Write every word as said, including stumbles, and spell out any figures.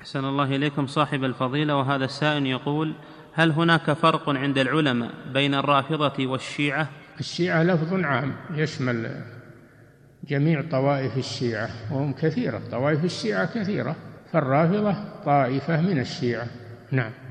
أحسن الله إليكم صاحب الفضيلة. وهذا السائل يقول: هل هناك فرق عند العلماء بين الرافضة والشيعة؟ الشيعة لفظ عام يشمل جميع طوائف الشيعة، وهم كثيرة، طوائف الشيعة كثيرة، فالرافضة طائفة من الشيعة. نعم.